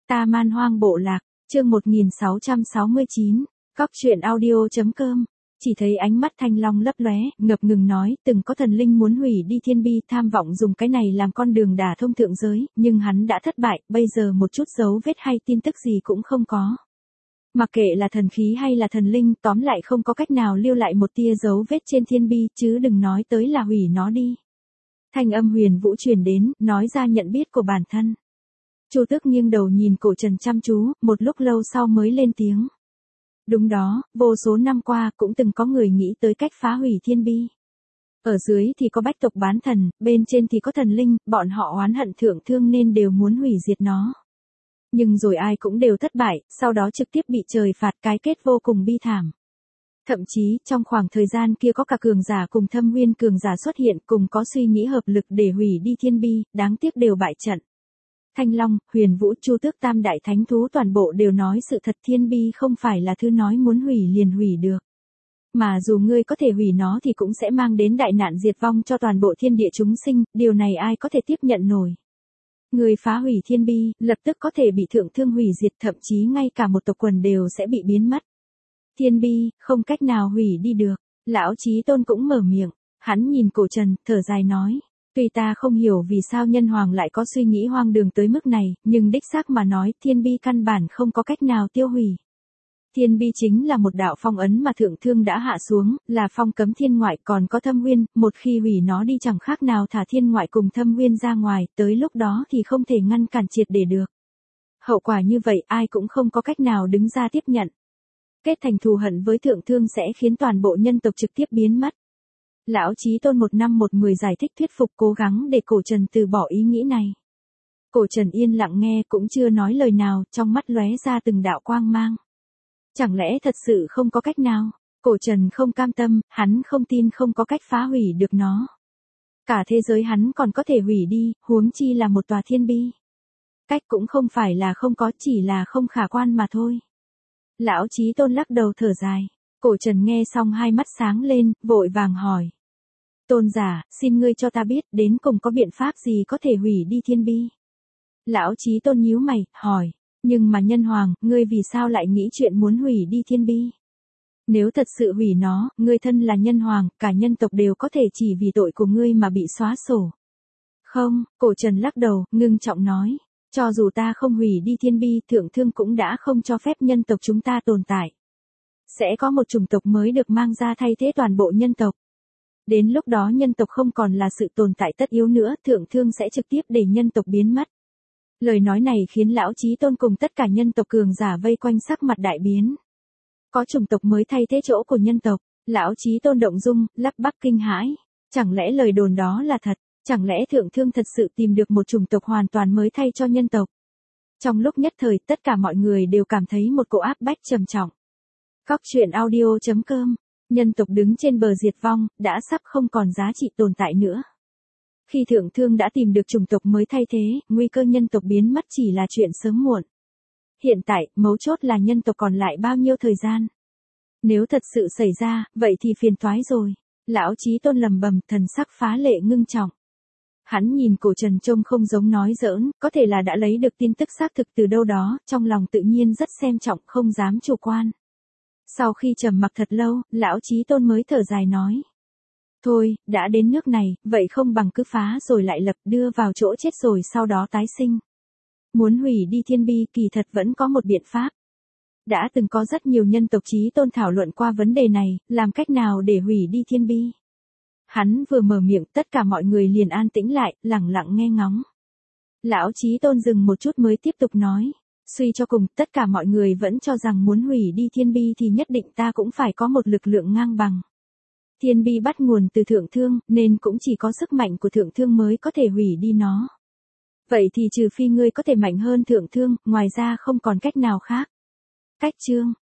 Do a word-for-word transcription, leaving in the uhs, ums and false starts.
Ta Man Hoang Bộ Lạc, chương một nghìn sáu trăm sáu mươi chín, Cóc truyện audio chấm com. Chỉ thấy ánh mắt Thanh Long lấp lóe, ngập ngừng nói, từng có thần linh muốn hủy đi thiên bi, tham vọng dùng cái này làm con đường đả thông thượng giới, nhưng hắn đã thất bại, bây giờ một chút dấu vết hay tin tức gì cũng không có. Mặc kệ là thần khí hay là thần linh, tóm lại không có cách nào lưu lại một tia dấu vết trên thiên bi, chứ đừng nói tới là hủy nó đi. Thanh âm Huyền Vũ truyền đến, nói ra nhận biết của bản thân. Chu Tước nghiêng đầu nhìn Cổ Trần chăm chú, một lúc lâu sau mới lên tiếng. Đúng đó, vô số năm qua cũng từng có người nghĩ tới cách phá hủy thiên bi. Ở dưới thì có bách tộc bán thần, bên trên thì có thần linh, bọn họ oán hận thượng thương nên đều muốn hủy diệt nó. Nhưng rồi ai cũng đều thất bại, sau đó trực tiếp bị trời phạt, cái kết vô cùng bi thảm. Thậm chí, trong khoảng thời gian kia có cả cường giả cùng thâm nguyên cường giả xuất hiện, cùng có suy nghĩ hợp lực để hủy đi thiên bi, đáng tiếc đều bại trận. Thanh Long, Huyền Vũ, Chu Tước tam đại thánh thú toàn bộ đều nói sự thật, thiên bi không phải là thứ nói muốn hủy liền hủy được. Mà dù ngươi có thể hủy nó thì cũng sẽ mang đến đại nạn diệt vong cho toàn bộ thiên địa chúng sinh, điều này ai có thể tiếp nhận nổi. Người phá hủy thiên bi, lập tức có thể bị thượng thương hủy diệt, thậm chí ngay cả một tộc quần đều sẽ bị biến mất. Thiên bi, không cách nào hủy đi được. Lão Chí Tôn cũng mở miệng, hắn nhìn Cổ Trần, thở dài nói. Tuy ta không hiểu vì sao nhân hoàng lại có suy nghĩ hoang đường tới mức này, nhưng đích xác mà nói, thiên bi căn bản không có cách nào tiêu hủy. Thiên bi chính là một đạo phong ấn mà thượng thương đã hạ xuống, là phong cấm thiên ngoại, còn có thâm nguyên, một khi hủy nó đi chẳng khác nào thả thiên ngoại cùng thâm nguyên ra ngoài, tới lúc đó thì không thể ngăn cản triệt để được. Hậu quả như vậy ai cũng không có cách nào đứng ra tiếp nhận. Kết thành thù hận với thượng thương sẽ khiến toàn bộ nhân tộc trực tiếp biến mất. Lão Chí Tôn một năm một mười giải thích thuyết phục cố gắng để Cổ Trần từ bỏ ý nghĩ này. Cổ Trần yên lặng nghe cũng chưa nói lời nào, trong mắt lóe ra từng đạo quang mang. Chẳng lẽ thật sự không có cách nào? Cổ Trần không cam tâm, hắn không tin không có cách phá hủy được nó. Cả thế giới hắn còn có thể hủy đi, huống chi là một tòa thiên bi. Cách cũng không phải là không có, chỉ là không khả quan mà thôi. Lão Chí Tôn lắc đầu thở dài. Cổ Trần nghe xong hai mắt sáng lên, vội vàng hỏi. Tôn giả, xin ngươi cho ta biết, đến cùng có biện pháp gì có thể hủy đi thiên bi? Lão Chí Tôn nhíu mày, hỏi. Nhưng mà nhân hoàng, ngươi vì sao lại nghĩ chuyện muốn hủy đi thiên bi? Nếu thật sự hủy nó, ngươi thân là nhân hoàng, cả nhân tộc đều có thể chỉ vì tội của ngươi mà bị xóa sổ. Không, Cổ Trần lắc đầu, ngưng trọng nói. Cho dù ta không hủy đi thiên bi, thượng thương cũng đã không cho phép nhân tộc chúng ta tồn tại. Sẽ có một chủng tộc mới được mang ra thay thế toàn bộ nhân tộc. Đến lúc đó nhân tộc không còn là sự tồn tại tất yếu nữa, thượng thương sẽ trực tiếp để nhân tộc biến mất. Lời nói này khiến Lão Chí Tôn cùng tất cả nhân tộc cường giả vây quanh sắc mặt đại biến. Có chủng tộc mới thay thế chỗ của nhân tộc, Lão Chí Tôn động dung, lắp bắp kinh hãi. Chẳng lẽ lời đồn đó là thật? Chẳng lẽ thượng thương thật sự tìm được một chủng tộc hoàn toàn mới thay cho nhân tộc? Trong lúc nhất thời, tất cả mọi người đều cảm thấy một cỗ áp bách trầm trọng. Cóc truyện audio chấm com. Nhân tộc đứng trên bờ diệt vong, đã sắp không còn giá trị tồn tại nữa. Khi thượng thương đã tìm được chủng tộc mới thay thế, nguy cơ nhân tộc biến mất chỉ là chuyện sớm muộn. Hiện tại, mấu chốt là nhân tộc còn lại bao nhiêu thời gian. Nếu thật sự xảy ra, vậy thì phiền toái rồi. Lão Chí Tôn lầm bầm, thần sắc phá lệ ngưng trọng. Hắn nhìn Cổ Trần trông không giống nói giỡn, có thể là đã lấy được tin tức xác thực từ đâu đó, trong lòng tự nhiên rất xem trọng, không dám chủ quan. Sau khi trầm mặc thật lâu, Lão Chí Tôn mới thở dài nói. Thôi, đã đến nước này, vậy không bằng cứ phá rồi lại lập, đưa vào chỗ chết rồi sau đó tái sinh. Muốn hủy đi thiên bi kỳ thật vẫn có một biện pháp. Đã từng có rất nhiều nhân tộc Chí Tôn thảo luận qua vấn đề này, làm cách nào để hủy đi thiên bi. Hắn vừa mở miệng, tất cả mọi người liền an tĩnh lại, lặng lặng nghe ngóng. Lão Chí Tôn dừng một chút mới tiếp tục nói. Suy cho cùng, tất cả mọi người vẫn cho rằng muốn hủy đi thiên bi thì nhất định ta cũng phải có một lực lượng ngang bằng. Thiên bi bắt nguồn từ thượng thương, nên cũng chỉ có sức mạnh của thượng thương mới có thể hủy đi nó. Vậy thì trừ phi ngươi có thể mạnh hơn thượng thương, ngoài ra không còn cách nào khác. Cách chương,